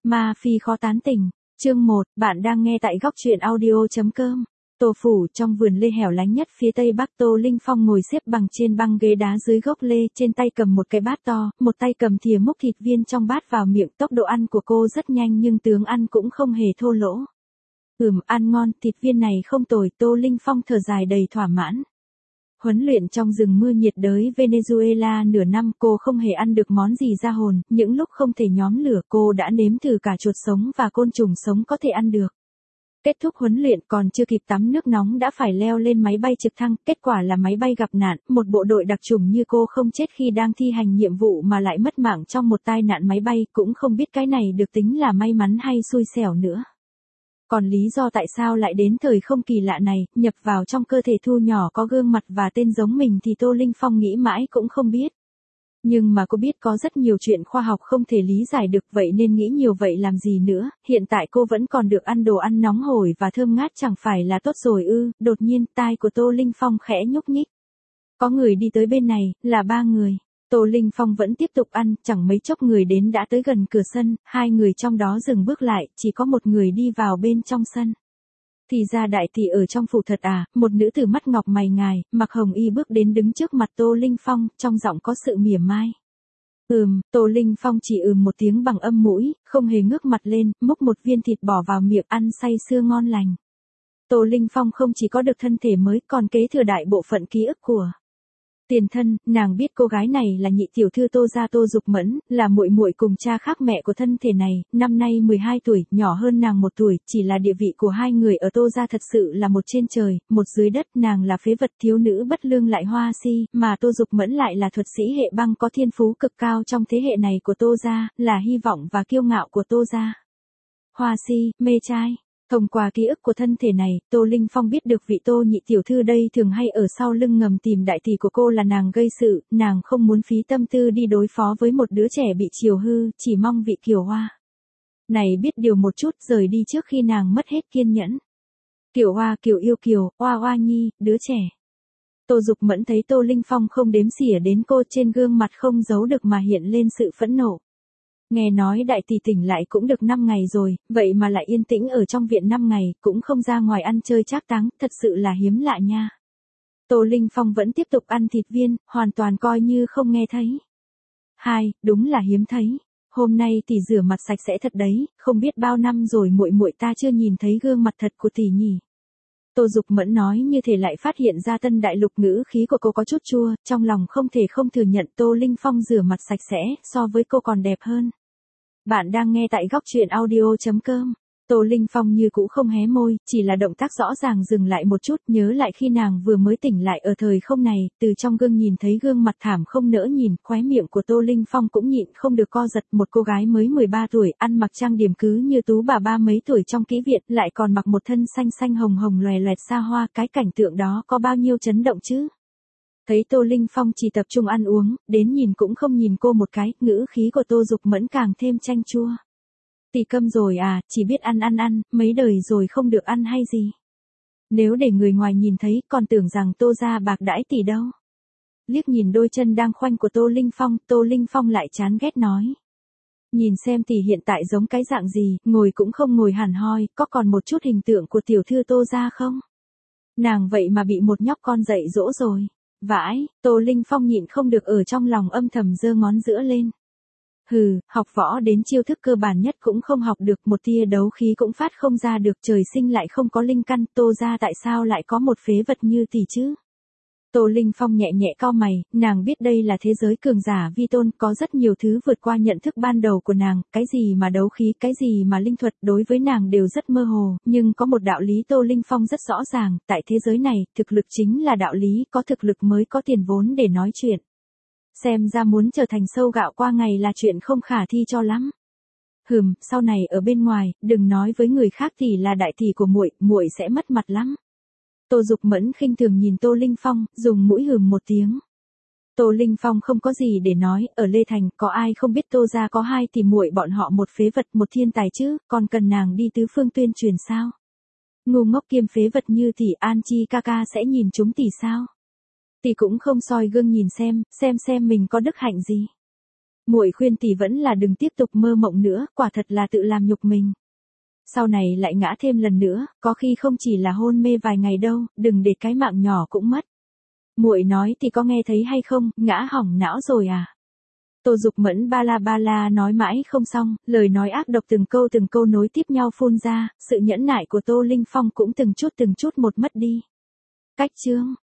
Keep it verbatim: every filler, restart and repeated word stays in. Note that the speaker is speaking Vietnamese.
Ma Phi khó tán tỉnh. Chương một, bạn đang nghe tại góc truyện audio.com. Tô phủ trong vườn lê hẻo lánh nhất phía tây bắc. Tô Linh Phong ngồi xếp bằng trên băng ghế đá dưới gốc lê, trên tay cầm một cái bát to, một tay cầm thìa múc thịt viên trong bát vào miệng. Tốc độ ăn của cô rất nhanh nhưng tướng ăn cũng không hề thô lỗ. Ừm, ăn ngon, thịt viên này không tồi. Tô Linh Phong thở dài đầy thỏa mãn. Huấn luyện trong rừng mưa nhiệt đới Venezuela nửa năm, cô không hề ăn được món gì ra hồn, những lúc không thể nhóm lửa cô đã nếm thử cả chuột sống và côn trùng sống có thể ăn được. Kết thúc huấn luyện còn chưa kịp tắm nước nóng đã phải leo lên máy bay trực thăng, kết quả là máy bay gặp nạn, một bộ đội đặc chủng như cô không chết khi đang thi hành nhiệm vụ mà lại mất mạng trong một tai nạn máy bay, cũng không biết cái này được tính là may mắn hay xui xẻo nữa. Còn lý do tại sao lại đến thời không kỳ lạ này, nhập vào trong cơ thể Thu nhỏ có gương mặt và tên giống mình thì Tô Linh Phong nghĩ mãi cũng không biết. Nhưng mà cô biết có rất nhiều chuyện khoa học không thể lý giải được, vậy nên nghĩ nhiều vậy làm gì nữa, hiện tại cô vẫn còn được ăn đồ ăn nóng hổi và thơm ngát chẳng phải là tốt rồi ư. Đột nhiên tai của Tô Linh Phong khẽ nhúc nhích. Có người đi tới bên này, là ba người. Tô Linh Phong vẫn tiếp tục ăn, chẳng mấy chốc người đến đã tới gần cửa sân, hai người trong đó dừng bước lại, chỉ có một người đi vào bên trong sân. Thì ra đại tỷ ở trong phủ thật à, một nữ tử mắt ngọc mày ngài, mặc hồng y bước đến đứng trước mặt Tô Linh Phong, trong giọng có sự mỉa mai. Ừm, Tô Linh Phong chỉ ừm một tiếng bằng âm mũi, không hề ngước mặt lên, múc một viên thịt bỏ vào miệng ăn say sưa ngon lành. Tô Linh Phong không chỉ có được thân thể mới còn kế thừa đại bộ phận ký ức của tiền thân. Nàng biết cô gái này là nhị tiểu thư Tô gia Tô Dục Mẫn, là muội muội cùng cha khác mẹ của thân thể này, năm nay mười hai tuổi, nhỏ hơn nàng một tuổi, chỉ là địa vị của hai người ở Tô gia thật sự là một trên trời, một dưới đất. Nàng là phế vật thiếu nữ bất lương lại hoa si, mà Tô Dục Mẫn lại là thuật sĩ hệ băng có thiên phú cực cao trong thế hệ này của Tô gia, là hy vọng và kiêu ngạo của Tô gia. Hoa si, mê trai. Thông qua ký ức của thân thể này, Tô Linh Phong biết được vị Tô nhị tiểu thư đây thường hay ở sau lưng ngầm tìm đại tỷ của cô là nàng gây sự, nàng không muốn phí tâm tư đi đối phó với một đứa trẻ bị chiều hư, chỉ mong vị Kiều Hoa này biết điều một chút rời đi trước khi nàng mất hết kiên nhẫn. Kiều Hoa, Kiều yêu Kiều, Hoa Hoa nhi, đứa trẻ. Tô Dục Mẫn thấy Tô Linh Phong không đếm xỉa đến cô, trên gương mặt không giấu được mà hiện lên sự phẫn nộ. Nghe nói đại tỷ tỉnh lại cũng được năm ngày rồi, vậy mà lại yên tĩnh ở trong viện năm ngày, cũng không ra ngoài ăn chơi trác táng, thật sự là hiếm lạ nha. Tô Linh Phong vẫn tiếp tục ăn thịt viên, hoàn toàn coi như không nghe thấy. Hai, đúng là hiếm thấy. Hôm nay tỷ rửa mặt sạch sẽ thật đấy, không biết bao năm rồi muội muội ta chưa nhìn thấy gương mặt thật của tỷ nhỉ. Tô Dục Mẫn nói như thể lại phát hiện ra tân đại lục, ngữ khí của cô có chút chua, trong lòng không thể không thừa nhận Tô Linh Phong rửa mặt sạch sẽ, so với cô còn đẹp hơn. Bạn đang nghe tại góc truyện audio.com. Tô Linh Phong như cũ không hé môi, chỉ là động tác rõ ràng dừng lại một chút, nhớ lại khi nàng vừa mới tỉnh lại ở thời không này, từ trong gương nhìn thấy gương mặt thảm không nỡ nhìn, khóe miệng của Tô Linh Phong cũng nhịn không được co giật. Một cô gái mới mười ba tuổi, ăn mặc trang điểm cứ như tú bà ba mấy tuổi trong kỹ viện, lại còn mặc một thân xanh xanh hồng hồng loè loẹt xa hoa, cái cảnh tượng đó có bao nhiêu chấn động chứ. Thấy Tô Linh Phong chỉ tập trung ăn uống, đến nhìn cũng không nhìn cô một cái, ngữ khí của Tô Dục Mẫn càng thêm chanh chua. Tỷ câm rồi à, chỉ biết ăn ăn ăn, mấy đời rồi không được ăn hay gì. Nếu để người ngoài nhìn thấy, còn tưởng rằng Tô gia bạc đãi tỷ đâu. Liếc nhìn đôi chân đang khoanh của Tô Linh Phong, Tô Linh Phong lại chán ghét nói. Nhìn xem tỷ hiện tại giống cái dạng gì, ngồi cũng không ngồi hẳn hoi, có còn một chút hình tượng của tiểu thư Tô gia không? Nàng vậy mà bị một nhóc con dạy dỗ rồi. Vãi, Tô Linh Phong nhịn không được ở trong lòng âm thầm giơ ngón giữa lên. Hừ, học võ đến chiêu thức cơ bản nhất cũng không học được, một tia đấu khí cũng phát không ra được, trời sinh lại không có linh căn, Tô gia tại sao lại có một phế vật như tỷ chứ? Tô Linh Phong nhẹ nhẹ cau mày, nàng biết đây là thế giới cường giả vi tôn, có rất nhiều thứ vượt qua nhận thức ban đầu của nàng, cái gì mà đấu khí, cái gì mà linh thuật, đối với nàng đều rất mơ hồ, nhưng có một đạo lý Tô Linh Phong rất rõ ràng, tại thế giới này, thực lực chính là đạo lý, có thực lực mới có tiền vốn để nói chuyện. Xem ra muốn trở thành sâu gạo qua ngày là chuyện không khả thi cho lắm. Hừm, sau này ở bên ngoài, đừng nói với người khác tỷ là đại tỷ của muội, muội sẽ mất mặt lắm. Tô Dục Mẫn khinh thường nhìn Tô Linh Phong, dùng mũi hừm một tiếng. Tô Linh Phong không có gì để nói, ở Lê Thành, có ai không biết Tô gia có hai tỷ muội bọn họ một phế vật một thiên tài chứ, còn cần nàng đi tứ phương tuyên truyền sao? Ngu ngốc kiêm phế vật như tỷ An Chi ca ca sẽ nhìn chúng tỷ sao? Tỷ cũng không soi gương nhìn xem, xem xem mình có đức hạnh gì. Muội khuyên tỷ vẫn là đừng tiếp tục mơ mộng nữa, quả thật là tự làm nhục mình. Sau này lại ngã thêm lần nữa, có khi không chỉ là hôn mê vài ngày đâu, đừng để cái mạng nhỏ cũng mất. Muội nói thì có nghe thấy hay không, ngã hỏng não rồi à? Tô Dục Mẫn ba la ba la nói mãi không xong, lời nói ác độc từng câu từng câu nối tiếp nhau phun ra, sự nhẫn nại của Tô Linh Phong cũng từng chút từng chút một mất đi. Cách chương